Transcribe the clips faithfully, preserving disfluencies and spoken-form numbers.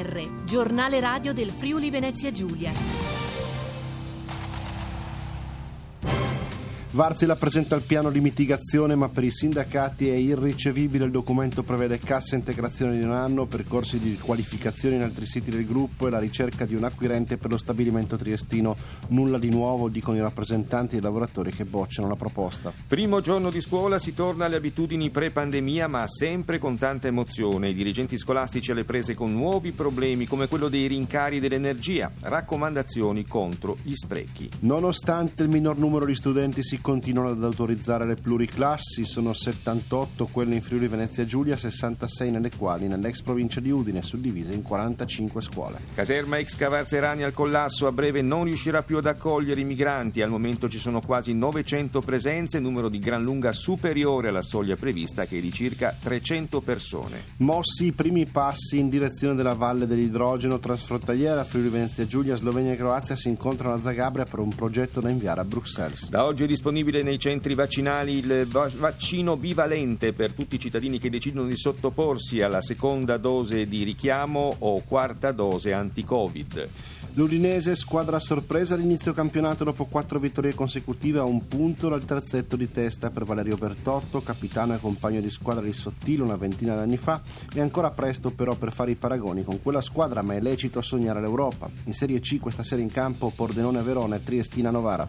R, giornale radio del Friuli Venezia Giulia. Varzila presenta il piano di mitigazione, ma per i sindacati è irricevibile. Il documento prevede cassa integrazione di un anno, percorsi di riqualificazione in altri siti del gruppo e la ricerca di un acquirente per lo stabilimento triestino. Nulla di nuovo, dicono i rappresentanti dei lavoratori che bocciano la proposta. Primo giorno di scuola, si torna alle abitudini pre-pandemia, ma sempre con tanta emozione. I dirigenti scolastici alle prese con nuovi problemi, come quello dei rincari dell'energia. Raccomandazioni contro gli sprechi. Nonostante il minor numero di studenti, si continuano ad autorizzare le pluriclassi. Sono settantotto quelle in Friuli Venezia Giulia, sessantasei nelle quali nell'ex provincia di Udine, suddivise in quarantacinque scuole. Caserma ex Cavarzerani al collasso, a breve non riuscirà più ad accogliere i migranti. Al momento ci sono quasi novecento presenze, numero di gran lunga superiore alla soglia prevista, che è di circa trecento persone. Mossi i primi passi in direzione della Valle dell'Idrogeno transfrontaliera. Friuli Venezia Giulia, Slovenia e Croazia si incontrano a Zagabria per un progetto da inviare a Bruxelles. Da oggi è disponibile nei centri vaccinali il vaccino bivalente per tutti i cittadini che decidono di sottoporsi alla seconda dose di richiamo o quarta dose anti-Covid. L'Udinese, squadra a sorpresa all'inizio campionato dopo quattro vittorie consecutive, a un punto dal terzetto di testa per Valerio Bertotto, capitano e compagno di squadra di Sottile una ventina d'anni fa. È ancora presto però per fare i paragoni con quella squadra, ma è lecito sognare l'Europa. In Serie C questa sera in campo Pordenone Verona e Triestina Novara.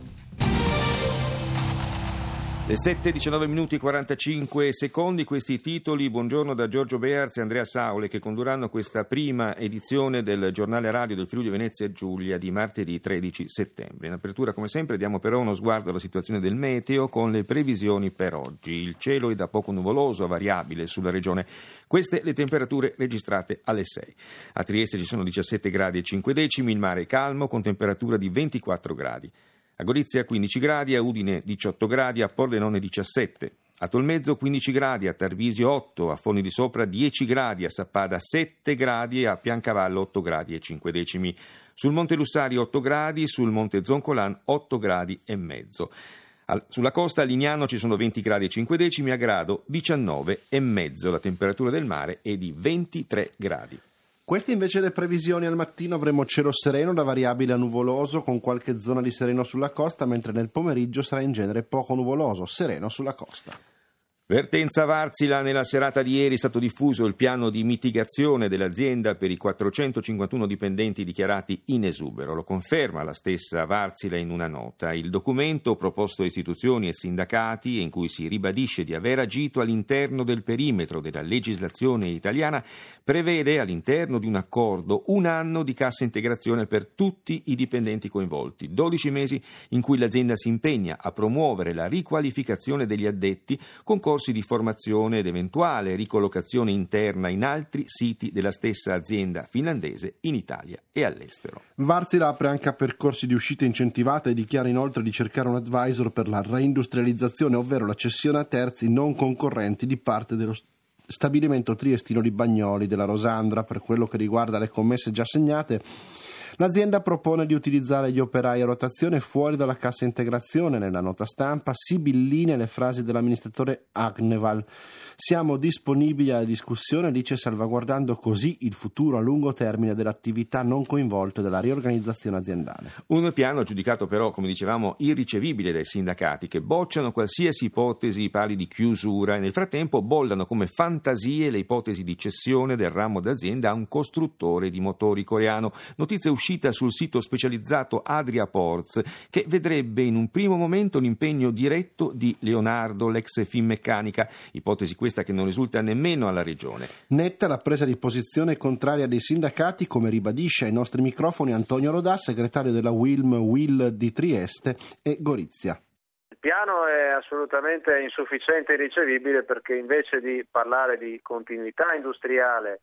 Le sette e diciannove minuti e quarantacinque secondi, questi titoli. Buongiorno da Giorgio Bearz e Andrea Saule, che condurranno questa prima edizione del giornale radio del Friuli Venezia Giulia di martedì tredici settembre. In apertura, come sempre, diamo però uno sguardo alla situazione del meteo con le previsioni per oggi. Il cielo è da poco nuvoloso, variabile sulla regione. Queste le temperature registrate alle sei. A Trieste ci sono diciassette gradi e cinque decimi, il mare è calmo con temperatura di ventiquattro gradi. A Gorizia quindici gradi, a Udine diciotto gradi, a Pordenone diciassette. A Tolmezzo quindici gradi, a Tarvisio otto, a Forni di Sopra dieci gradi, a Sappada sette gradi e a Piancavallo otto gradi e cinque decimi. Sul Monte Lussari otto gradi, sul Monte Zoncolan otto gradi e mezzo. Al, sulla costa a Lignano ci sono venti gradi e cinque decimi, a Grado diciannove e mezzo. La temperatura del mare è di ventitré gradi. Queste invece le previsioni: al mattino avremo cielo sereno da variabile a nuvoloso con qualche zona di sereno sulla costa, mentre nel pomeriggio sarà in genere poco nuvoloso, sereno sulla costa. Vertenza Varzila. Nella serata di ieri è stato diffuso il piano di mitigazione dell'azienda per i quattrocentocinquantuno dipendenti dichiarati in esubero. Lo conferma la stessa Varzila in una nota. Il documento, proposto a istituzioni e sindacati, in cui si ribadisce di aver agito all'interno del perimetro della legislazione italiana, prevede all'interno di un accordo un anno di cassa integrazione per tutti i dipendenti coinvolti, dodici mesi in cui l'azienda si impegna a promuovere la riqualificazione degli addetti con corsi di formazione ed eventuale ricollocazione interna in altri siti della stessa azienda finlandese in Italia e all'estero. Varzila apre anche a percorsi di uscita incentivata e dichiara inoltre di cercare un advisor per la reindustrializzazione, ovvero la cessione a terzi non concorrenti di parte dello stabilimento triestino di Bagnoli della Rosandra. Per quello che riguarda le commesse già segnate, l'azienda propone di utilizzare gli operai a rotazione fuori dalla cassa integrazione. Nella nota stampa sibilline le frasi dell'amministratore Agneval: siamo disponibili alla discussione, dice, salvaguardando così il futuro a lungo termine delle attività non coinvolte dalla riorganizzazione aziendale. Un piano giudicato però, come dicevamo, irricevibile dai sindacati, che bocciano qualsiasi ipotesi pari di chiusura e nel frattempo bollano come fantasie le ipotesi di cessione del ramo d'azienda a un costruttore di motori coreano. Notizia uscita sul sito specializzato Adria Ports, che vedrebbe in un primo momento l'impegno diretto di Leonardo, l'ex Finmeccanica, ipotesi questa che non risulta nemmeno alla regione. Netta la presa di posizione contraria dei sindacati, come ribadisce ai nostri microfoni Antonio Rodà, segretario della Wilm Will di Trieste e Gorizia. Il piano è assolutamente insufficiente e irricevibile, perché invece di parlare di continuità industriale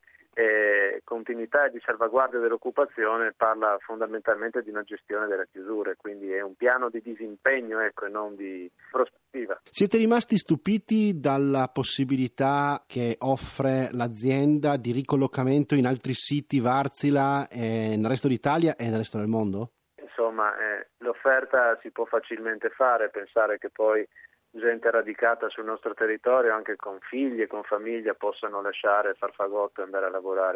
e continuità di salvaguardia dell'occupazione parla fondamentalmente di una gestione delle chiusure, quindi è un piano di disimpegno, ecco, e non di prospettiva. Siete rimasti stupiti dalla possibilità che offre l'azienda di ricollocamento in altri siti Varzila e nel resto d'Italia e nel resto del mondo? Insomma, eh, l'offerta si può facilmente fare, pensare che poi gente radicata sul nostro territorio, anche con figli e con famiglia, possano lasciare Farfagotto e andare a lavorare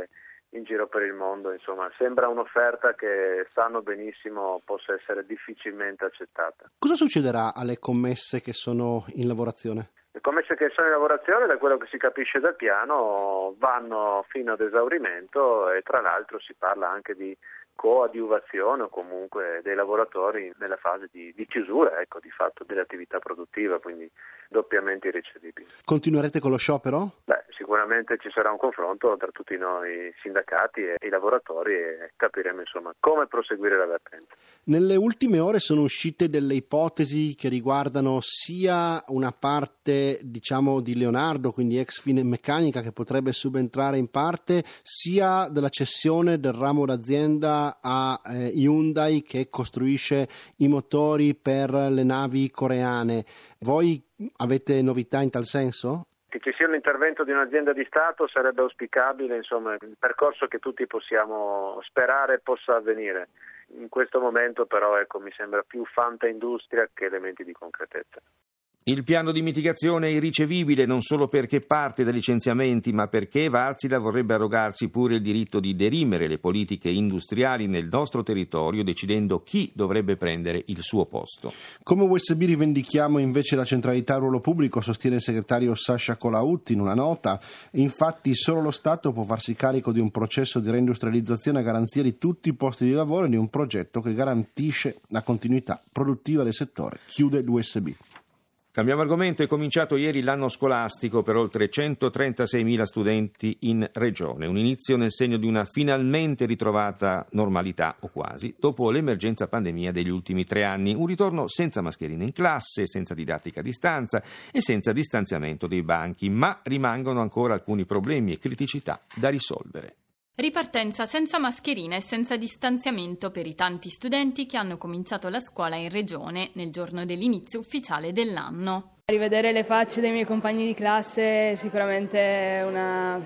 in giro per il mondo. Insomma, sembra un'offerta che sanno benissimo possa essere difficilmente accettata. Cosa succederà alle commesse che sono in lavorazione? Le commesse che sono in lavorazione, da quello che si capisce dal piano, vanno fino ad esaurimento e tra l'altro si parla anche di coadiuvazione o comunque dei lavoratori nella fase di, di chiusura, ecco, di fatto dell'attività produttiva, quindi doppiamente irricevibili. Continuerete con lo sciopero? Beh, sicuramente ci sarà un confronto tra tutti noi sindacati e i lavoratori e capiremo insomma come proseguire la vertenza. Nelle ultime ore sono uscite delle ipotesi che riguardano sia una parte, diciamo, di Leonardo, quindi ex Finmeccanica, che potrebbe subentrare in parte, sia della cessione del ramo d'azienda a eh, Hyundai, che costruisce i motori per le navi coreane. Voi avete novità in tal senso? Che ci sia un intervento di un'azienda di Stato sarebbe auspicabile, insomma, il percorso che tutti possiamo sperare possa avvenire. In questo momento però ecco, mi sembra più fantaindustria che elementi di concretezza. Il piano di mitigazione è irricevibile non solo perché parte da licenziamenti, ma perché Wärtsilä vorrebbe arrogarsi pure il diritto di derimere le politiche industriali nel nostro territorio, decidendo chi dovrebbe prendere il suo posto. Come U S B rivendichiamo invece la centralità al ruolo pubblico, sostiene il segretario Sasha Colautti in una nota. Infatti solo lo Stato può farsi carico di un processo di reindustrializzazione a garanzia di tutti i posti di lavoro e di un progetto che garantisce la continuità produttiva del settore, chiude l'U S B. Cambiamo argomento. È cominciato ieri l'anno scolastico per oltre centotrentaseimila studenti in regione. Un inizio nel segno di una finalmente ritrovata normalità, o quasi, dopo l'emergenza pandemia degli ultimi tre anni. Un ritorno senza mascherine in classe, senza didattica a distanza e senza distanziamento dei banchi, ma rimangono ancora alcuni problemi e criticità da risolvere. Ripartenza senza mascherina e senza distanziamento per i tanti studenti che hanno cominciato la scuola in regione nel giorno dell'inizio ufficiale dell'anno. Rivedere le facce dei miei compagni di classe è sicuramente una,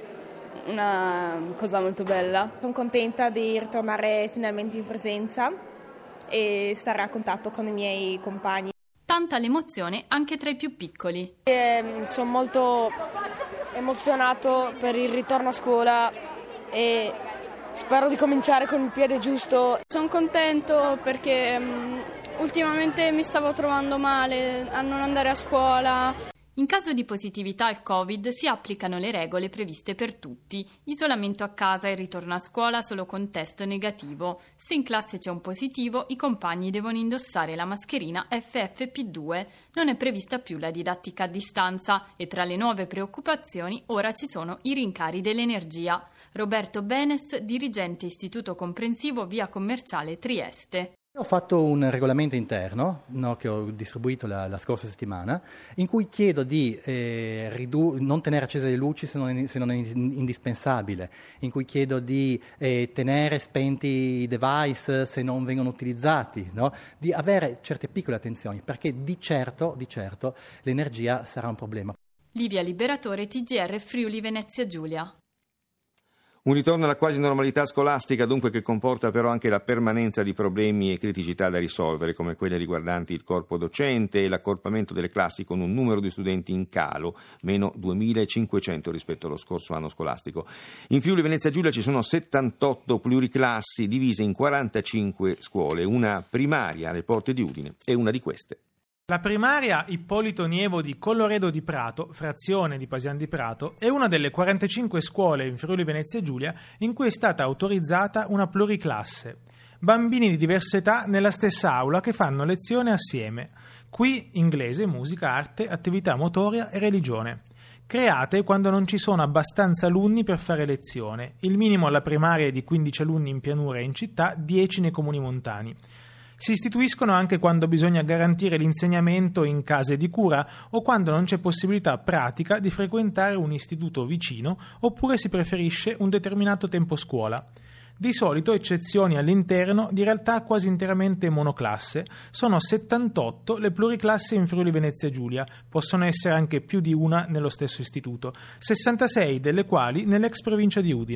una cosa molto bella. Sono contenta di ritornare finalmente in presenza e stare a contatto con i miei compagni. Tanta l'emozione anche tra i più piccoli. Eh, sono molto emozionato per il ritorno a scuola e spero di cominciare con il piede giusto. Sono contento perché um, ultimamente mi stavo trovando male a non andare a scuola. In caso di positività al Covid si applicano le regole previste per tutti. Isolamento a casa e ritorno a scuola solo con test negativo. Se in classe c'è un positivo, i compagni devono indossare la mascherina F F P due. Non è prevista più la didattica a distanza e tra le nuove preoccupazioni ora ci sono i rincari dell'energia. Roberto Benes, dirigente Istituto Comprensivo Via Commerciale Trieste. Ho fatto un regolamento interno, no, che ho distribuito la, la scorsa settimana, in cui chiedo di eh, ridu- non tenere accese le luci se non è, se non è indispensabile, in cui chiedo di eh, tenere spenti i device se non vengono utilizzati, no? Di avere certe piccole attenzioni, perché di certo, di certo l'energia sarà un problema. Livia Liberatore, T G R Friuli Venezia Giulia. Un ritorno alla quasi normalità scolastica, dunque, che comporta però anche la permanenza di problemi e criticità da risolvere, come quelle riguardanti il corpo docente e l'accorpamento delle classi con un numero di studenti in calo, meno duemilacinquecento rispetto allo scorso anno scolastico. In Friuli Venezia Giulia ci sono settantotto pluriclassi divise in quarantacinque scuole, una primaria alle porte di Udine è una di queste. La primaria Ippolito Nievo di Colloredo di Prato, frazione di Pasian di Prato, è una delle quarantacinque scuole in Friuli Venezia Giulia in cui è stata autorizzata una pluriclasse. Bambini di diverse età nella stessa aula che fanno lezione assieme. Qui inglese, musica, arte, attività motoria e religione. Create quando non ci sono abbastanza alunni per fare lezione. Il minimo alla primaria è di quindici alunni in pianura e in città, dieci nei comuni montani. Si istituiscono anche quando bisogna garantire l'insegnamento in case di cura o quando non c'è possibilità pratica di frequentare un istituto vicino oppure si preferisce un determinato tempo scuola. Di solito eccezioni all'interno di realtà quasi interamente monoclasse. Sono settantotto le pluriclasse in Friuli Venezia Giulia, possono essere anche più di una nello stesso istituto, sessantasei delle quali nell'ex provincia di Udine.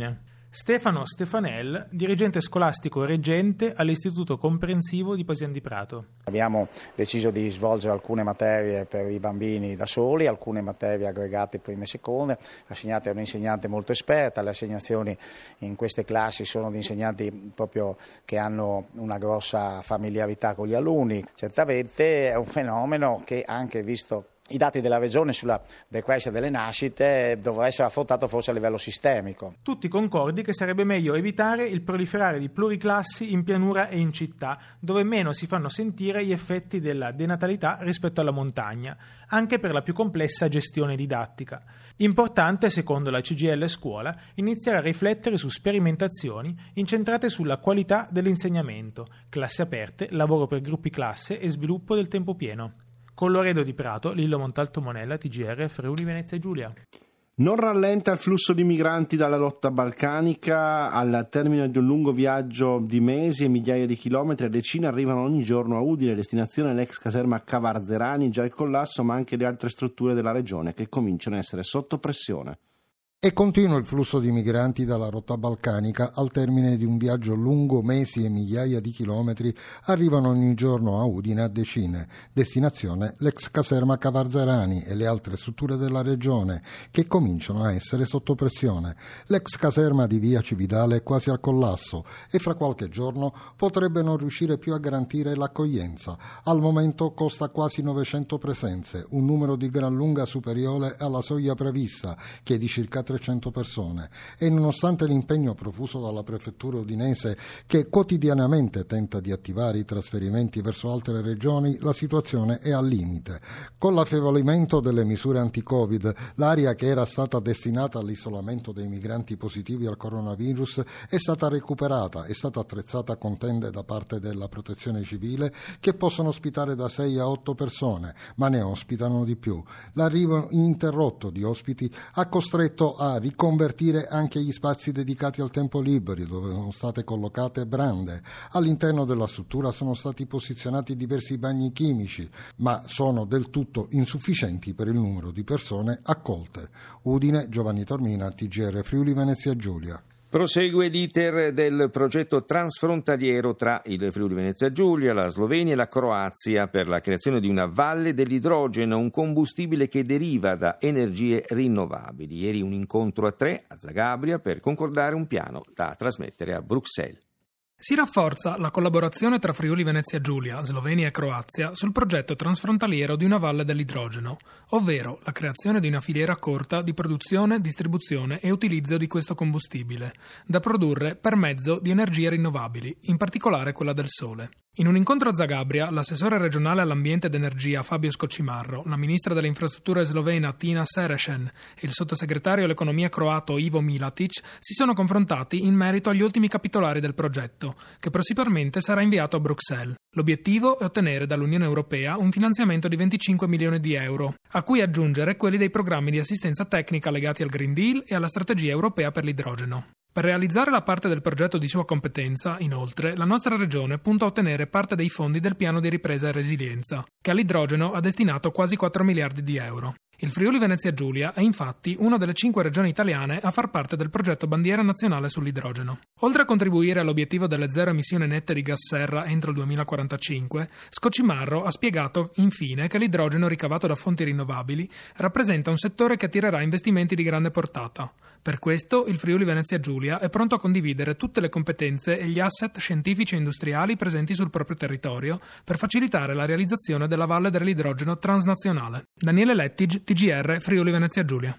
Stefano Stefanel, dirigente scolastico reggente all'Istituto Comprensivo di Pasian di Prato. Abbiamo deciso di svolgere alcune materie per i bambini da soli, alcune materie aggregate prime e seconde, assegnate a un'insegnante molto esperta. Le assegnazioni in queste classi sono di insegnanti proprio che hanno una grossa familiarità con gli alunni. Certamente è un fenomeno che, anche visto i dati della Regione sulla decrescita delle nascite, dovrà essere affrontato forse a livello sistemico. Tutti concordi che sarebbe meglio evitare il proliferare di pluriclassi in pianura e in città, dove meno si fanno sentire gli effetti della denatalità rispetto alla montagna, anche per la più complessa gestione didattica. Importante, secondo la C G I L Scuola, iniziare a riflettere su sperimentazioni incentrate sulla qualità dell'insegnamento, classi aperte, lavoro per gruppi classe e sviluppo del tempo pieno. Colloredo di Prato, Lillo Montalto Monella, T G R, Friuli Venezia Giulia. Non rallenta il flusso di migranti dalla rotta balcanica. Al termine di un lungo viaggio di mesi e migliaia di chilometri, a decine arrivano ogni giorno a Udine, destinazione l'ex caserma Cavarzerani, già il collasso, ma anche le altre strutture della regione che cominciano a essere sotto pressione. E continua il flusso di migranti dalla rotta balcanica. Al termine di un viaggio lungo mesi e migliaia di chilometri arrivano ogni giorno a Udine a decine, destinazione l'ex caserma Cavarzerani e le altre strutture della regione che cominciano a essere sotto pressione. L'ex caserma di via Cividale è quasi al collasso e fra qualche giorno potrebbe non riuscire più a garantire l'accoglienza. Al momento costa quasi novecento presenze, un numero di gran lunga superiore alla soglia prevista, che è di circa trecento persone, e nonostante l'impegno profuso dalla prefettura udinese, che quotidianamente tenta di attivare i trasferimenti verso altre regioni, la situazione è al limite. Con l'affievolimento delle misure anti-Covid, l'area che era stata destinata all'isolamento dei migranti positivi al coronavirus è stata recuperata, è stata attrezzata con tende da parte della protezione civile che possono ospitare da sei a otto persone, ma ne ospitano di più. L'arrivo ininterrotto di ospiti ha costretto a riconvertire anche gli spazi dedicati al tempo libero, dove sono state collocate brande. All'interno della struttura sono stati posizionati diversi bagni chimici, ma sono del tutto insufficienti per il numero di persone accolte. Udine, Giovanni Tormina, T G R Friuli Venezia Giulia. Prosegue l'iter del progetto transfrontaliero tra il Friuli Venezia Giulia, la Slovenia e la Croazia per la creazione di una valle dell'idrogeno, un combustibile che deriva da energie rinnovabili. Ieri un incontro a tre a Zagabria per concordare un piano da trasmettere a Bruxelles. Si rafforza la collaborazione tra Friuli Venezia Giulia, Slovenia e Croazia sul progetto transfrontaliero di una valle dell'idrogeno, ovvero la creazione di una filiera corta di produzione, distribuzione e utilizzo di questo combustibile, da produrre per mezzo di energie rinnovabili, in particolare quella del sole. In un incontro a Zagabria, l'assessore regionale all'ambiente ed energia Fabio Scocimarro, la ministra delle infrastrutture slovena Tina Seresen e il sottosegretario all'economia croato Ivo Milatic si sono confrontati in merito agli ultimi capitolari del progetto, che prossimamente sarà inviato a Bruxelles. L'obiettivo è ottenere dall'Unione Europea un finanziamento di venticinque milioni di euro, a cui aggiungere quelli dei programmi di assistenza tecnica legati al Green Deal e alla strategia europea per l'idrogeno. Per realizzare la parte del progetto di sua competenza, inoltre, la nostra regione punta a ottenere parte dei fondi del piano di ripresa e resilienza, che all'idrogeno ha destinato quasi quattro miliardi di euro. Il Friuli Venezia Giulia è infatti una delle cinque regioni italiane a far parte del progetto Bandiera Nazionale sull'idrogeno. Oltre a contribuire all'obiettivo delle zero emissioni nette di gas serra entro il duemilaquarantacinque, Scocimarro ha spiegato infine che l'idrogeno ricavato da fonti rinnovabili rappresenta un settore che attirerà investimenti di grande portata. Per questo il Friuli Venezia Giulia è pronto a condividere tutte le competenze e gli asset scientifici e industriali presenti sul proprio territorio per facilitare la realizzazione della valle dell'idrogeno transnazionale. Daniele Lettig, T G R Friuli Venezia Giulia.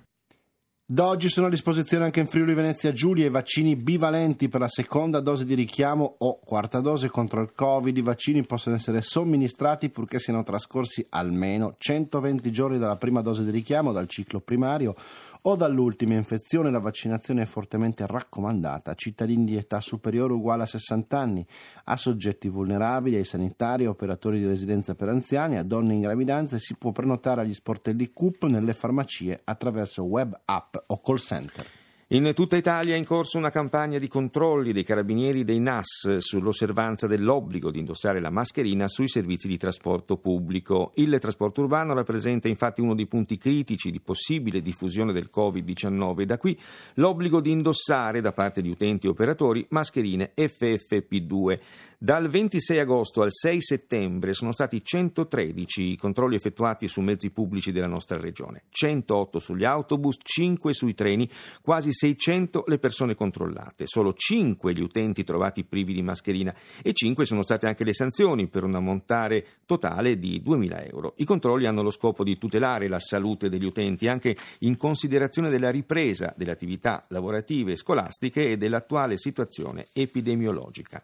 Da oggi sono a disposizione anche in Friuli Venezia Giulia i vaccini bivalenti per la seconda dose di richiamo o quarta dose contro il Covid. I vaccini possono essere somministrati purché siano trascorsi almeno centoventi giorni dalla prima dose di richiamo, dal ciclo primario o dall'ultima infezione. La vaccinazione è fortemente raccomandata a cittadini di età superiore o uguale a sessanta anni, a soggetti vulnerabili, ai sanitari, a operatori di residenza per anziani, a donne in gravidanza, e si può prenotare agli sportelli C U P nelle farmacie attraverso web app o call center. In tutta Italia è in corso una campagna di controlli dei carabinieri e dei N A S sull'osservanza dell'obbligo di indossare la mascherina sui servizi di trasporto pubblico. Il trasporto urbano rappresenta infatti uno dei punti critici di possibile diffusione del covid diciannove. Da qui l'obbligo di indossare da parte di utenti e operatori mascherine F F P due. Dal ventisei agosto al sei settembre sono stati centotredici i controlli effettuati su mezzi pubblici della nostra regione, centootto sugli autobus, cinque sui treni, quasi seicento le persone controllate, solo cinque gli utenti trovati privi di mascherina e cinque sono state anche le sanzioni per un ammontare totale di duemila euro. I controlli hanno lo scopo di tutelare la salute degli utenti anche in considerazione della ripresa delle attività lavorative e scolastiche e dell'attuale situazione epidemiologica.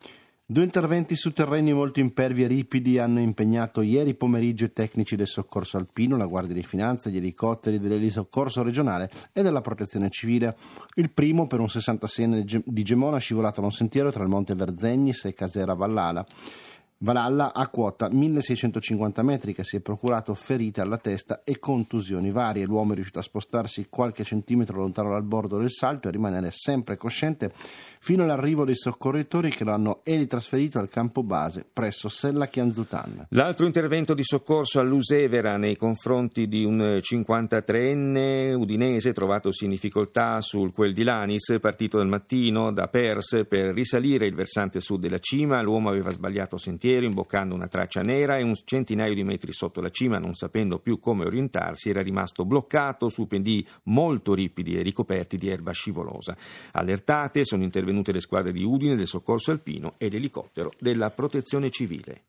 Due interventi su terreni molto impervi e ripidi hanno impegnato ieri pomeriggio i tecnici del soccorso alpino, la Guardia di Finanza, gli elicotteri dell'elisoccorso regionale e della Protezione Civile. Il primo per un sessantaseienne di Gemona scivolato da un sentiero tra il Monte Verzegnis e Casera Vallala. Valhalla a quota milleseicentocinquanta metri, che si è procurato ferite alla testa e contusioni varie. L'uomo è riuscito a spostarsi qualche centimetro lontano dal bordo del salto e a rimanere sempre cosciente fino all'arrivo dei soccorritori che lo hanno elitrasferito al campo base presso Sella Chianzutan. L'altro intervento di soccorso all'Usevera nei confronti di un cinquantatreenne udinese trovatosi in difficoltà sul quel di Lanis, partito dal mattino da Pers per risalire il versante sud della cima. L'uomo aveva sbagliato sentiero imboccando una traccia nera e un centinaio di metri sotto la cima, non sapendo più come orientarsi, era rimasto bloccato su pendii molto ripidi e ricoperti di erba scivolosa. Allertate sono intervenute le squadre di Udine, del soccorso alpino e l'elicottero della Protezione Civile.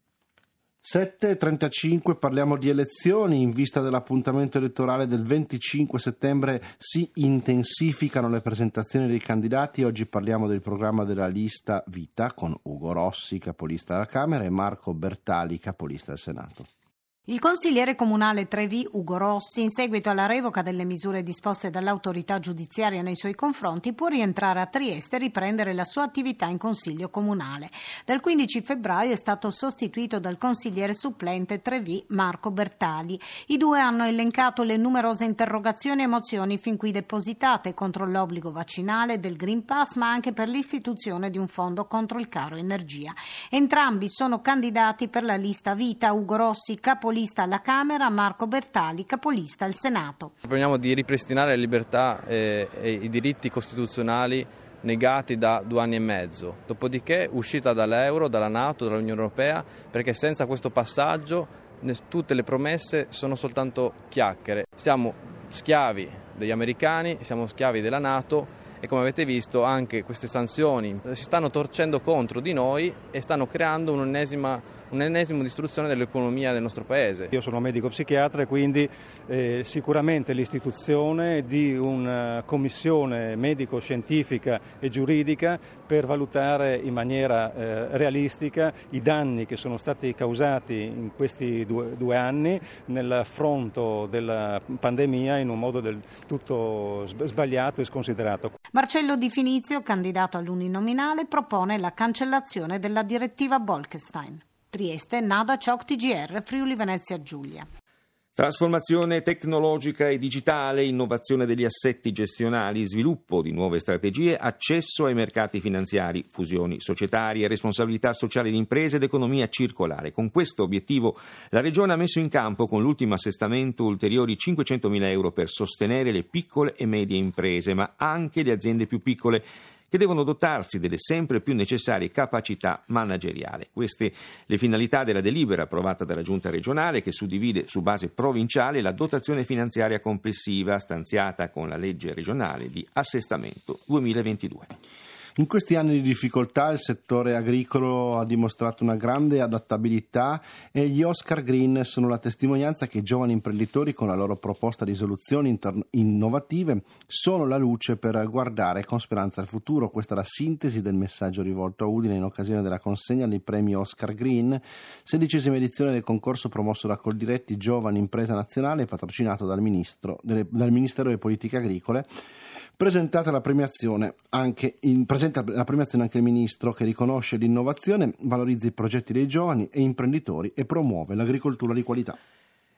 sette e trentacinque, parliamo di elezioni. In vista dell'appuntamento elettorale del venticinque settembre si intensificano le presentazioni dei candidati. Oggi parliamo del programma della lista Vita con Ugo Rossi, capolista della Camera, e Marco Bertali, capolista del Senato. Il consigliere comunale Trevi, Ugo Rossi, in seguito alla revoca delle misure disposte dall'autorità giudiziaria nei suoi confronti, può rientrare a Trieste e riprendere la sua attività in consiglio comunale. Dal quindici febbraio è stato sostituito dal consigliere supplente Trevi, Marco Bertali. I due hanno elencato le numerose interrogazioni e mozioni fin qui depositate contro l'obbligo vaccinale, del Green Pass, ma anche per l'istituzione di un fondo contro il caro energia. Entrambi sono candidati per la lista Vita. Ugo Rossi, capolista alla Camera, Marco Bertali, capolista al Senato. Proponiamo di ripristinare le libertà e, e i diritti costituzionali negati da due anni e mezzo, dopodiché uscita dall'euro, dalla NATO, dall'Unione Europea, perché senza questo passaggio tutte le promesse sono soltanto chiacchiere. Siamo schiavi degli americani, siamo schiavi della NATO e, come avete visto, anche queste sanzioni si stanno torcendo contro di noi e stanno creando un'ennesima un'ennesima distruzione dell'economia del nostro paese. Io sono medico psichiatra e quindi eh, sicuramente l'istituzione di una commissione medico-scientifica e giuridica per valutare in maniera eh, realistica i danni che sono stati causati in questi due, due anni nell'affronto della pandemia in un modo del tutto sbagliato e sconsiderato. Marcello Di Finizio, candidato all'uninominale, propone la cancellazione della direttiva Bolkestein. Trieste, Nada Ciok T G R, Friuli Venezia Giulia. Trasformazione tecnologica e digitale, innovazione degli assetti gestionali, sviluppo di nuove strategie, accesso ai mercati finanziari, fusioni societarie, responsabilità sociale di imprese ed economia circolare. Con questo obiettivo la Regione ha messo in campo con l'ultimo assestamento ulteriori cinquecentomila euro per sostenere le piccole e medie imprese, ma anche le aziende più piccole, che devono dotarsi delle sempre più necessarie capacità manageriali. Queste le finalità della delibera approvata dalla Giunta regionale, che suddivide su base provinciale la dotazione finanziaria complessiva stanziata con la legge regionale di assestamento duemilaventidue. In questi anni di difficoltà il settore agricolo ha dimostrato una grande adattabilità e gli Oscar Green sono la testimonianza che i giovani imprenditori, con la loro proposta di soluzioni inter- innovative, sono la luce per guardare con speranza al futuro. Questa è la sintesi del messaggio rivolto a Udine in occasione della consegna dei premi Oscar Green, sedicesima edizione del concorso promosso da Coldiretti Giovani Impresa Nazionale, patrocinato dal, ministro, delle, dal Ministero delle Politiche Agricole. Presentata la premiazione anche in, presenta la premiazione anche il Ministro, che riconosce l'innovazione, valorizza i progetti dei giovani e imprenditori e promuove l'agricoltura di qualità.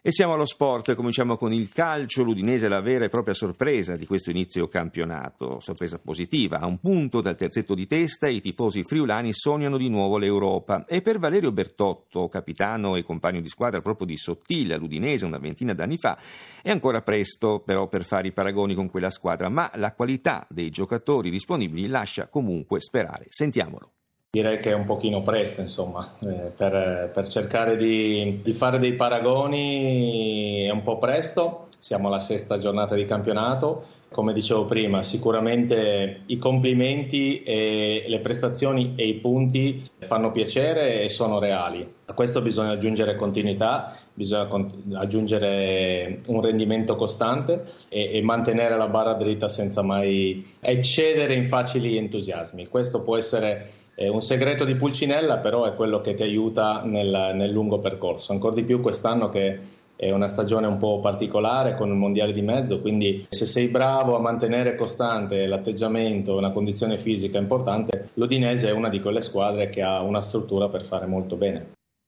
E siamo allo sport, cominciamo con il calcio. L'Udinese è la vera e propria sorpresa di questo inizio campionato, sorpresa positiva, a un punto dal terzetto di testa i tifosi friulani sognano di nuovo l'Europa e per Valerio Bertotto, capitano e compagno di squadra proprio di Sottile all'Udinese una ventina d'anni fa, è ancora presto però per fare i paragoni con quella squadra, ma la qualità dei giocatori disponibili lascia comunque sperare. Sentiamolo. Direi che è un pochino presto, insomma, eh, per, per cercare di, di fare dei paragoni è un po' presto, siamo alla sesta giornata di campionato, come dicevo prima, sicuramente i complimenti e le prestazioni e i punti fanno piacere e sono reali. A questo bisogna aggiungere continuità, bisogna con- aggiungere un rendimento costante e, e mantenere la barra dritta senza mai eccedere in facili entusiasmi. Questo può essere eh, un segreto di Pulcinella, però è quello che ti aiuta nel, nel lungo percorso, ancora di più quest'anno che è una stagione un po' particolare con il mondiale di mezzo, quindi se sei bravo a mantenere costante l'atteggiamento, una condizione fisica importante, l'Udinese è una di quelle squadre che ha una struttura per fare molto bene.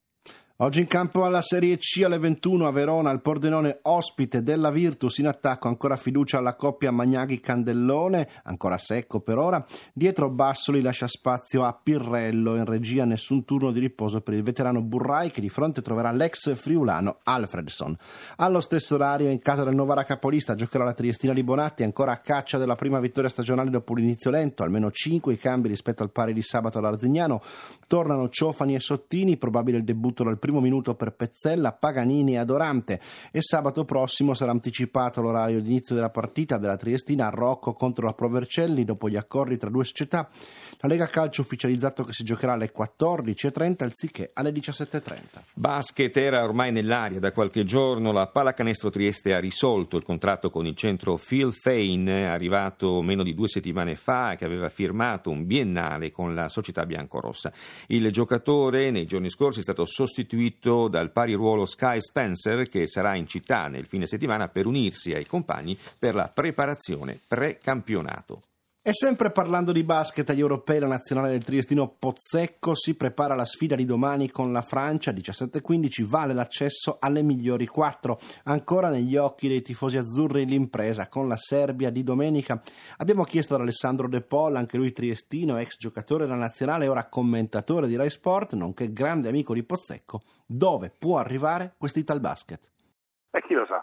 Oggi in campo alla Serie C alle ventuno a Verona, il Pordenone ospite della Virtus, in attacco ancora fiducia alla coppia Magnaghi-Candellone, ancora secco per ora, dietro Bassoli lascia spazio a Pirrello, in regia nessun turno di riposo per il veterano Burrai che di fronte troverà l'ex friulano Alfredson. Allo stesso orario in casa del Novara capolista giocherà la triestina di Bonatti, ancora a caccia della prima vittoria stagionale dopo l'inizio lento, almeno cinque i cambi rispetto al pari di sabato all'Arzignano, tornano Ciofani e Sottini, probabile il debutto dal primo minuto per Pezzella, Paganini e Adorante e sabato prossimo sarà anticipato l'orario di inizio della partita della Triestina a Rocco contro la Pro Vercelli dopo gli accordi tra due società. La Lega Calcio ha ufficializzato che si giocherà alle quattordici e trenta anziché alle diciassette e trenta. Basket era ormai nell'aria da qualche giorno, la Pallacanestro Trieste ha risolto il contratto con il centro Phil Fane, arrivato meno di due settimane fa, che aveva firmato un biennale con la società biancorossa. Il giocatore nei giorni scorsi è stato sostituito dal pari ruolo Sky Spencer, che sarà in città nel fine settimana per unirsi ai compagni per la preparazione pre-campionato. E sempre parlando di basket agli europei, la nazionale del triestino Pozzecco si prepara alla sfida di domani con la Francia, diciassette quindici, vale l'accesso alle migliori quattro. Ancora negli occhi dei tifosi azzurri l'impresa con la Serbia di domenica. Abbiamo chiesto ad Alessandro De Paul, anche lui triestino, ex giocatore della nazionale e ora commentatore di Rai Sport, nonché grande amico di Pozzecco, dove può arrivare questo Italbasket. E chi lo sa?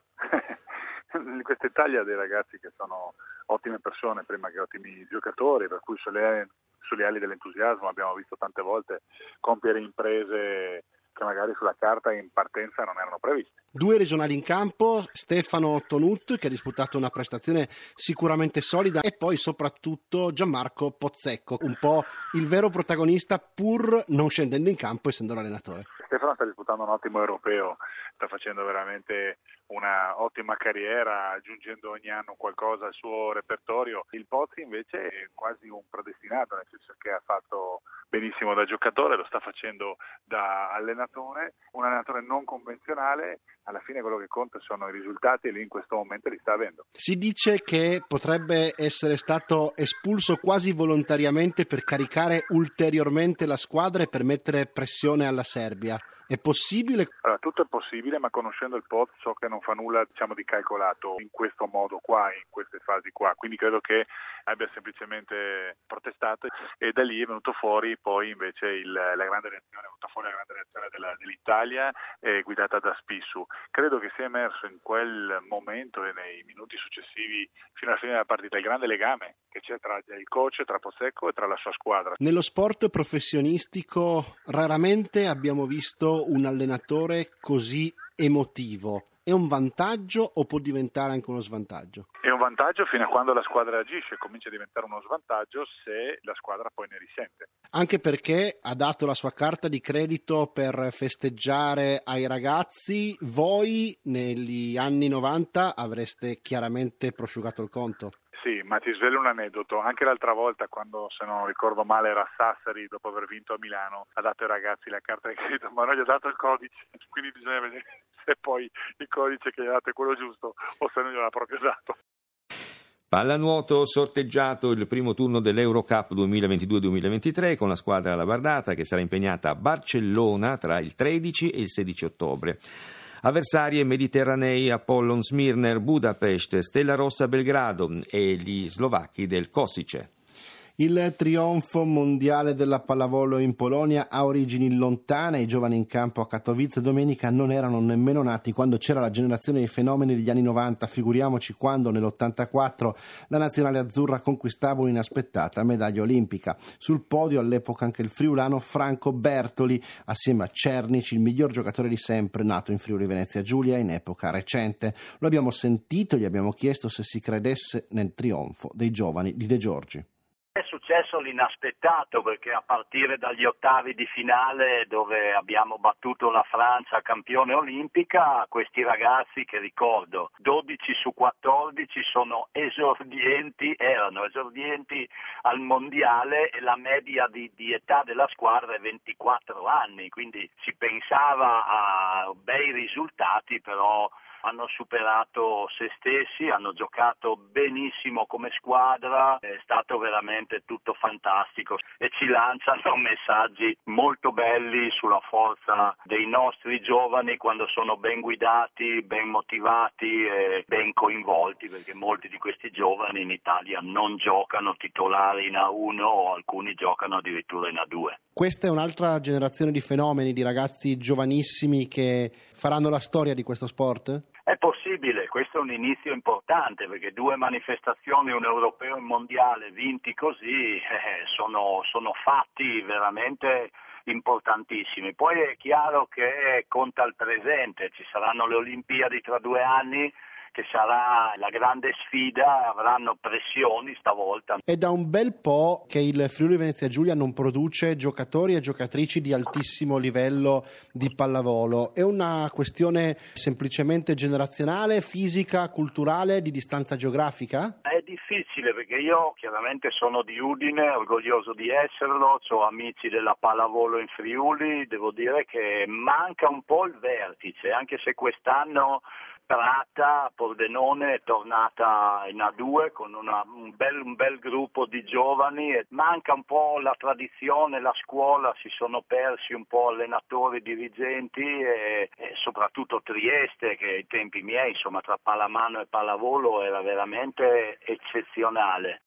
In questa Italia dei ragazzi che sono ottime persone prima che ottimi giocatori, per cui sulle, sulle ali dell'entusiasmo abbiamo visto tante volte compiere imprese che magari sulla carta in partenza non erano previste. Due regionali in campo, Stefano Tonut che ha disputato una prestazione sicuramente solida e poi soprattutto Gianmarco Pozzecco, un po' il vero protagonista pur non scendendo in campo essendo l'allenatore. Stefano sta disputando un ottimo europeo, sta facendo veramente una ottima carriera, aggiungendo ogni anno qualcosa al suo repertorio. Il Pozzi invece è quasi un predestinato, nel senso che ha fatto benissimo da giocatore, lo sta facendo da allenatore, un allenatore non convenzionale. Alla fine quello che conta sono i risultati e lui in questo momento li sta avendo. Si dice che potrebbe essere stato espulso quasi volontariamente per caricare ulteriormente la squadra e per mettere pressione alla Serbia. È possibile? Allora, tutto è possibile, ma conoscendo il Poz so che non fa nulla, diciamo, di calcolato in questo modo qua, in queste fasi qua, quindi credo che abbia semplicemente protestato e da lì è venuto fuori poi invece il, la grande reazione, è venuta fuori la grande reazione della, dell'Italia eh, guidata da Spissu. Credo che sia emerso in quel momento e nei minuti successivi fino alla fine della partita il grande legame che c'è tra il coach, tra Pozzecco e tra la sua squadra. Nello sport professionistico raramente abbiamo visto un allenatore così emotivo. È un vantaggio o può diventare anche uno svantaggio? È un vantaggio fino a quando la squadra agisce, comincia a diventare uno svantaggio se la squadra poi ne risente. Anche perché ha dato la sua carta di credito per festeggiare ai ragazzi, voi negli anni novanta avreste chiaramente prosciugato il conto. Sì, ma ti svelo un aneddoto. Anche l'altra volta, quando, se non ricordo male, era Sassari, dopo aver vinto a Milano, ha dato ai ragazzi la carta di credito, ma non gli ha dato il codice. Quindi bisogna vedere se poi il codice che gli ha dato è quello giusto o se non gliel'ha proprio dato. Pallanuoto sorteggiato il primo turno dell'Eurocup duemilaventidue duemilaventitré con la squadra labardata che sarà impegnata a Barcellona tra il tredici e il sedici ottobre. Avversarie mediterranei Apollon Smirner Budapest, Stella Rossa Belgrado e gli slovacchi del Košice. Il trionfo mondiale della pallavolo in Polonia ha origini lontane. I giovani in campo a Katowice domenica non erano nemmeno nati quando c'era la generazione dei fenomeni degli anni novanta, figuriamoci quando nell'ottantaquattro la nazionale azzurra conquistava un'inaspettata medaglia olimpica. Sul podio all'epoca anche il friulano Franco Bertoli, assieme a Cernici, il miglior giocatore di sempre nato in Friuli Venezia Giulia in epoca recente. Lo abbiamo sentito e gli abbiamo chiesto se si credesse nel trionfo dei giovani di De Giorgi. È successo l'inaspettato, perché a partire dagli ottavi di finale, dove abbiamo battuto la Francia campione olimpica, questi ragazzi che ricordo dodici su quattordici sono esordienti, erano esordienti al mondiale e la media di, di età della squadra è ventiquattro anni, quindi si pensava a bei risultati, però hanno superato se stessi, hanno giocato benissimo come squadra, è stato veramente tutto fantastico e ci lanciano messaggi molto belli sulla forza dei nostri giovani quando sono ben guidati, ben motivati e ben coinvolti, perché molti di questi giovani in Italia non giocano titolari in A uno o alcuni giocano addirittura in A due. Questa è un'altra generazione di fenomeni, di ragazzi giovanissimi che faranno la storia di questo sport? È possibile, questo è un inizio importante, perché due manifestazioni, un europeo e un mondiale vinti così, eh, sono, sono fatti veramente importantissimi. Poi è chiaro che conta il presente, ci saranno le Olimpiadi tra due anni, che sarà la grande sfida, avranno pressioni stavolta. È da un bel po' che il Friuli Venezia Giulia non produce giocatori e giocatrici di altissimo livello di pallavolo. È una questione semplicemente generazionale, fisica, culturale, di distanza geografica? È difficile, perché io chiaramente sono di Udine, orgoglioso di esserlo, ho amici della pallavolo in Friuli, devo dire che manca un po' il vertice, anche se quest'anno Prata, Pordenone è tornata in A due con una, un, bel, un bel gruppo di giovani e manca un po' la tradizione, la scuola, si sono persi un po' allenatori, dirigenti e, e soprattutto Trieste, che ai tempi miei, insomma, tra pallamano e pallavolo era veramente eccezionale.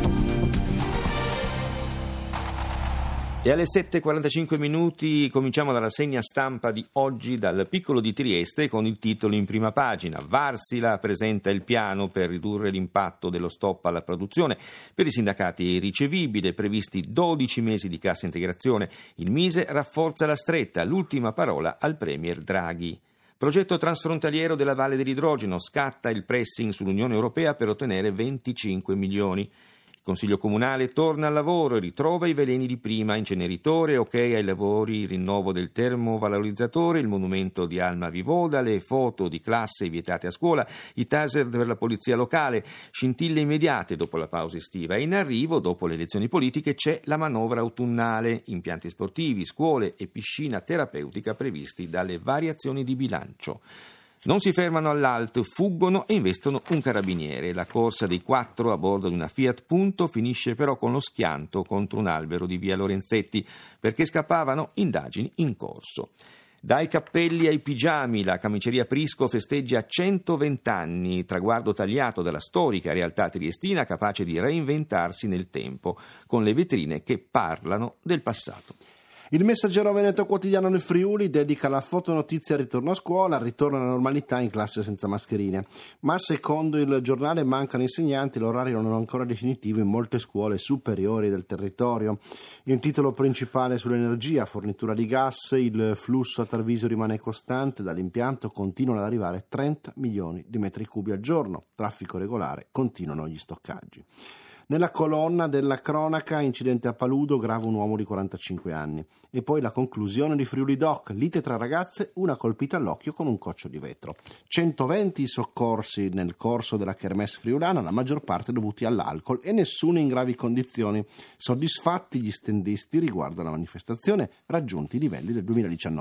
E alle sette e quarantacinque minuti cominciamo dalla rassegna stampa di oggi dal piccolo di Trieste con il titolo in prima pagina. Varsila presenta il piano per ridurre l'impatto dello stop alla produzione. Per i sindacati è irricevibile, previsti dodici mesi di cassa integrazione. Il Mise rafforza la stretta, l'ultima parola al premier Draghi. Progetto transfrontaliero della Valle dell'Idrogeno, scatta il pressing sull'Unione Europea per ottenere venticinque milioni. Il Consiglio Comunale torna al lavoro e ritrova i veleni di prima, inceneritore, ok ai lavori, il rinnovo del termovalorizzatore, il monumento di Alma Vivoda, le foto di classe vietate a scuola, i taser per la polizia locale, scintille immediate dopo la pausa estiva e in arrivo, dopo le elezioni politiche, c'è la manovra autunnale, impianti sportivi, scuole e piscina terapeutica previsti dalle variazioni di bilancio. Non si fermano all'A L T, fuggono e investono un carabiniere. La corsa dei quattro a bordo di una Fiat Punto finisce però con lo schianto contro un albero di via Lorenzetti perché scappavano, indagini in corso. Dai cappelli ai pigiami, la camiceria Prisco festeggia centoventi anni, traguardo tagliato dalla storica realtà triestina capace di reinventarsi nel tempo, con le vetrine che parlano del passato. Il Messaggero Veneto Quotidiano nel Friuli dedica la fotonotizia al ritorno a scuola, al ritorno alla normalità in classe senza mascherine. Ma secondo il giornale mancano insegnanti, l'orario non è ancora definitivo in molte scuole superiori del territorio. Il titolo principale sull'energia, fornitura di gas, il flusso a Tarvisio rimane costante, dall'impianto continuano ad arrivare trenta milioni di metri cubi al giorno, traffico regolare, continuano gli stoccaggi. Nella colonna della cronaca, incidente a Paludo, grave un uomo di quarantacinque anni. E poi la conclusione di Friuli Doc, lite tra ragazze, una colpita all'occhio con un coccio di vetro. centoventi soccorsi nel corso della Kermesse friulana, la maggior parte dovuti all'alcol e nessuno in gravi condizioni. Soddisfatti gli stendisti riguardo alla manifestazione, raggiunti i livelli del duemiladiciannove.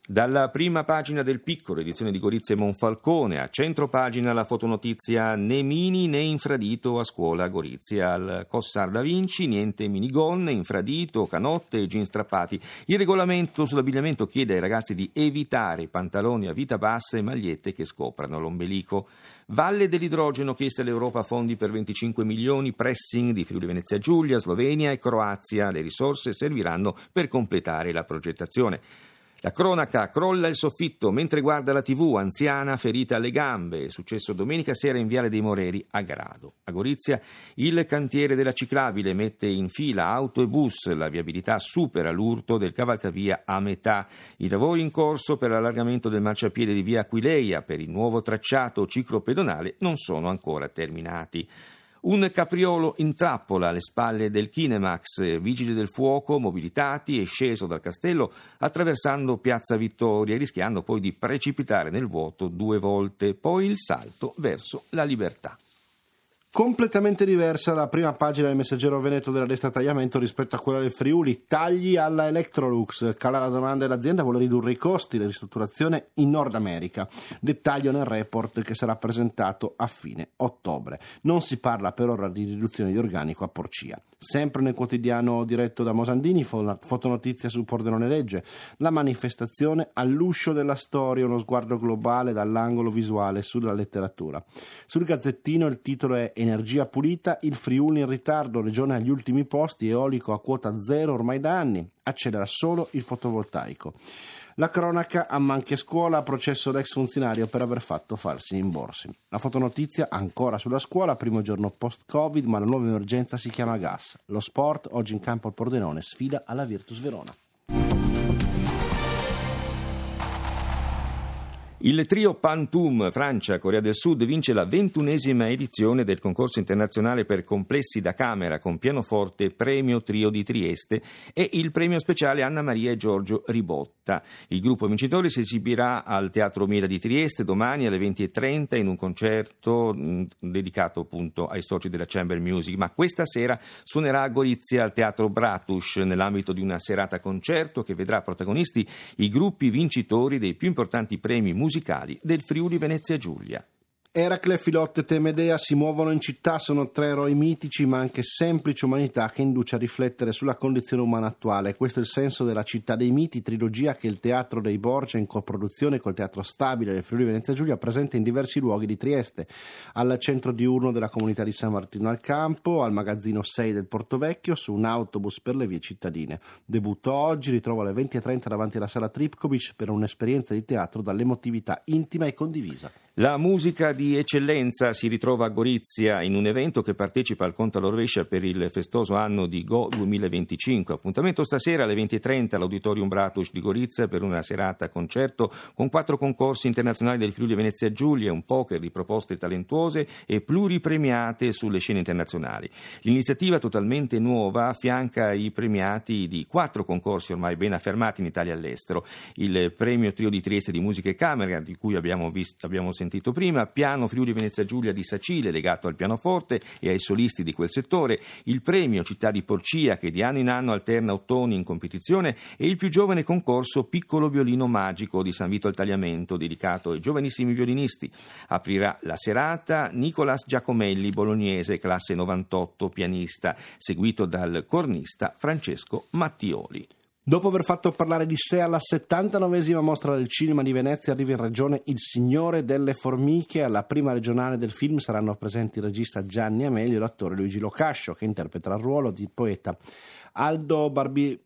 Dalla prima pagina del Piccolo, edizione di Gorizia e Monfalcone, a centro pagina la fotonotizia né mini né infradito a scuola a Gorizia. Al Cossar da Vinci niente minigonne, infradito, canotte e jeans strappati. Il regolamento sull'abbigliamento chiede ai ragazzi di evitare pantaloni a vita bassa e magliette che scoprano l'ombelico. Valle dell'idrogeno, chieste all'Europa fondi per venticinque milioni, pressing di Friuli Venezia Giulia, Slovenia e Croazia. Le risorse serviranno per completare la progettazione. La cronaca, crolla il soffitto mentre guarda la tivù, anziana ferita alle gambe. È successo domenica sera in Viale dei Moreri a Grado. A Gorizia il cantiere della ciclabile mette in fila auto e bus, la viabilità supera l'urto del cavalcavia a metà. I lavori in corso per l'allargamento del marciapiede di via Aquileia per il nuovo tracciato ciclopedonale non sono ancora terminati. Un capriolo in trappola alle spalle del Kinemax, vigili del fuoco mobilitati è sceso dal castello attraversando Piazza Vittoria, rischiando poi di precipitare nel vuoto due volte, poi il salto verso la libertà. Completamente diversa la prima pagina del Messaggero Veneto della destra tagliamento rispetto a quella del Friuli. Tagli alla Electrolux, cala la domanda e l'azienda vuole ridurre i costi, la ristrutturazione in Nord America. Dettaglio nel report che sarà presentato a fine ottobre. Non si parla per ora di riduzione di organico a Porcia. Sempre nel quotidiano diretto da Mosandini, fotonotizia su Pordenone Legge, la manifestazione all'uscio della storia, uno sguardo globale dall'angolo visuale sulla letteratura. Sul Gazzettino il titolo è Energia pulita, il Friuli in ritardo, regione agli ultimi posti, eolico a quota zero ormai da anni, accelera solo il fotovoltaico. La cronaca, a Manche Scuola, processo l'ex funzionario per aver fatto falsi rimborsi. La fotonotizia ancora sulla scuola, primo giorno post-Covid, ma la nuova emergenza si chiama gas. Lo sport, oggi in campo al Pordenone, sfida alla Virtus Verona. Il trio Pantum, Francia, Corea del Sud, vince la ventunesima edizione del concorso internazionale per complessi da camera con pianoforte Premio Trio di Trieste e il premio speciale Anna Maria e Giorgio Ribotta. Il gruppo vincitore si esibirà al Teatro Mira di Trieste domani alle venti e trenta in un concerto mh, dedicato appunto ai soci della Chamber Music, ma questa sera suonerà a Gorizia al Teatro Bratush nell'ambito di una serata concerto che vedrà protagonisti i gruppi vincitori dei più importanti premi musicali musicali del Friuli Venezia Giulia. Eracle, Filotte e Temedea si muovono in città, sono tre eroi mitici ma anche semplice umanità che induce a riflettere sulla condizione umana attuale. Questo è il senso della Città dei Miti, trilogia che il Teatro dei Borgia in coproduzione col Teatro Stabile del Friuli Venezia Giulia presenta in diversi luoghi di Trieste, al centro diurno della comunità di San Martino al Campo, al magazzino sei del Portovecchio, su un autobus per le vie cittadine. Debutto oggi, ritrovo alle venti e trenta davanti alla sala Tripkovic per un'esperienza di teatro dall'emotività intima e condivisa. La musica di eccellenza si ritrova a Gorizia in un evento che partecipa al Conto alla Rovescia per il festoso anno di Go duemilaventicinque. Appuntamento stasera alle venti e trenta all'Auditorium Bratush di Gorizia per una serata concerto con quattro concorsi internazionali del Friuli Venezia Giulia, un poker di proposte talentuose e pluripremiate sulle scene internazionali. L'iniziativa totalmente nuova affianca i premiati di quattro concorsi ormai ben affermati in Italia e all'estero. Il premio Trio di Trieste di Musica e Camera, di cui abbiamo visto, abbiamo sentito sentito prima, piano Friuli Venezia Giulia di Sacile legato al pianoforte e ai solisti di quel settore, il premio Città di Porcia che di anno in anno alterna ottoni in competizione e il più giovane concorso Piccolo Violino Magico di San Vito al Tagliamento dedicato ai giovanissimi violinisti. Aprirà la serata Nicolas Giacomelli, bolognese, classe novantotto, pianista, seguito dal cornista Francesco Mattioli. Dopo aver fatto parlare di sé alla settantanovesima mostra del cinema di Venezia arriva in regione Il Signore delle Formiche. Alla prima regionale del film saranno presenti il regista Gianni Amelio e l'attore Luigi Locascio che interpreta il ruolo di poeta Aldo Barbi...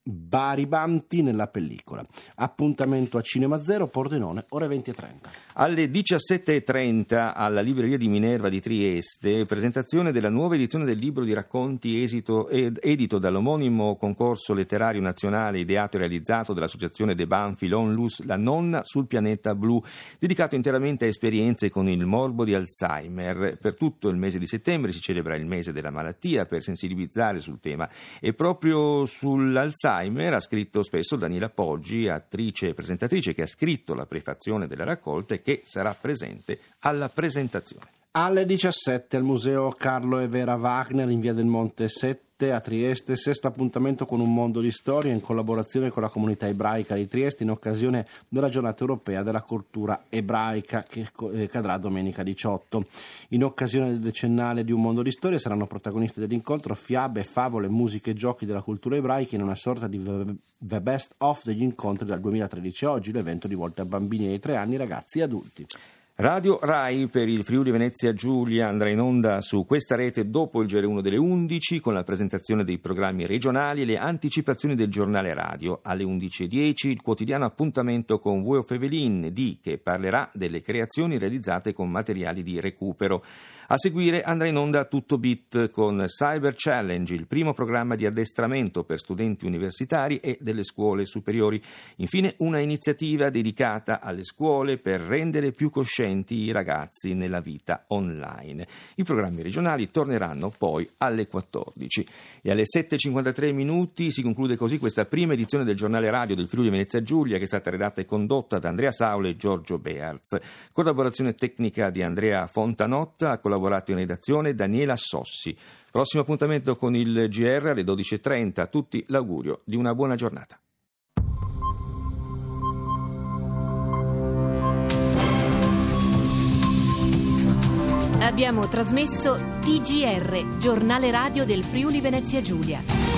Baribanti nella pellicola. Appuntamento a Cinema Zero, Pordenone, ore venti e trenta. Alle diciassette e trenta alla Libreria di Minerva di Trieste, presentazione della nuova edizione del libro di racconti esito, ed, edito dall'omonimo concorso letterario nazionale ideato e realizzato dall'associazione De Banfi Lonlus, La nonna sul pianeta blu, dedicato interamente a esperienze con il morbo di Alzheimer. Per tutto il mese di settembre si celebra il mese della malattia per sensibilizzare sul tema e proprio sull'Alzheimer ha scritto spesso Daniela Poggi, attrice e presentatrice che ha scritto la prefazione della raccolta e che sarà presente alla presentazione. Alle diciassette al Museo Carlo e Vera Wagner in via del Monte sette notte a Trieste, sesto appuntamento con Un mondo di storia in collaborazione con la comunità ebraica di Trieste in occasione della giornata europea della cultura ebraica che cadrà domenica diciotto. In occasione del decennale di Un mondo di storia saranno protagonisti dell'incontro fiabe, favole, musiche e giochi della cultura ebraica in una sorta di The Best of degli incontri dal duemilatredici a oggi, l'evento rivolto a bambini di tre anni, ragazzi e adulti. Radio Rai per il Friuli Venezia Giulia andrà in onda su questa rete dopo il G R uno delle undici con la presentazione dei programmi regionali e le anticipazioni del giornale radio. Alle undici e dieci il quotidiano appuntamento con Vuoi Fevelin di che parlerà delle creazioni realizzate con materiali di recupero. A seguire andrà in onda Tutto Bit con Cyber Challenge, il primo programma di addestramento per studenti universitari e delle scuole superiori. Infine una iniziativa dedicata alle scuole per rendere più coscienti i ragazzi nella vita online. I programmi regionali torneranno poi alle quattordici. E alle sette e cinquantatré minuti si conclude così questa prima edizione del giornale radio del Friuli Venezia Giulia, che è stata redatta e condotta da Andrea Saule e Giorgio Bearz. Collaborazione tecnica di Andrea Fontanotta, ha collaborato in redazione Daniela Sossi. Prossimo appuntamento con il G R alle dodici e trenta. A tutti l'augurio di una buona giornata. Abbiamo trasmesso T G R, giornale radio del Friuli Venezia Giulia.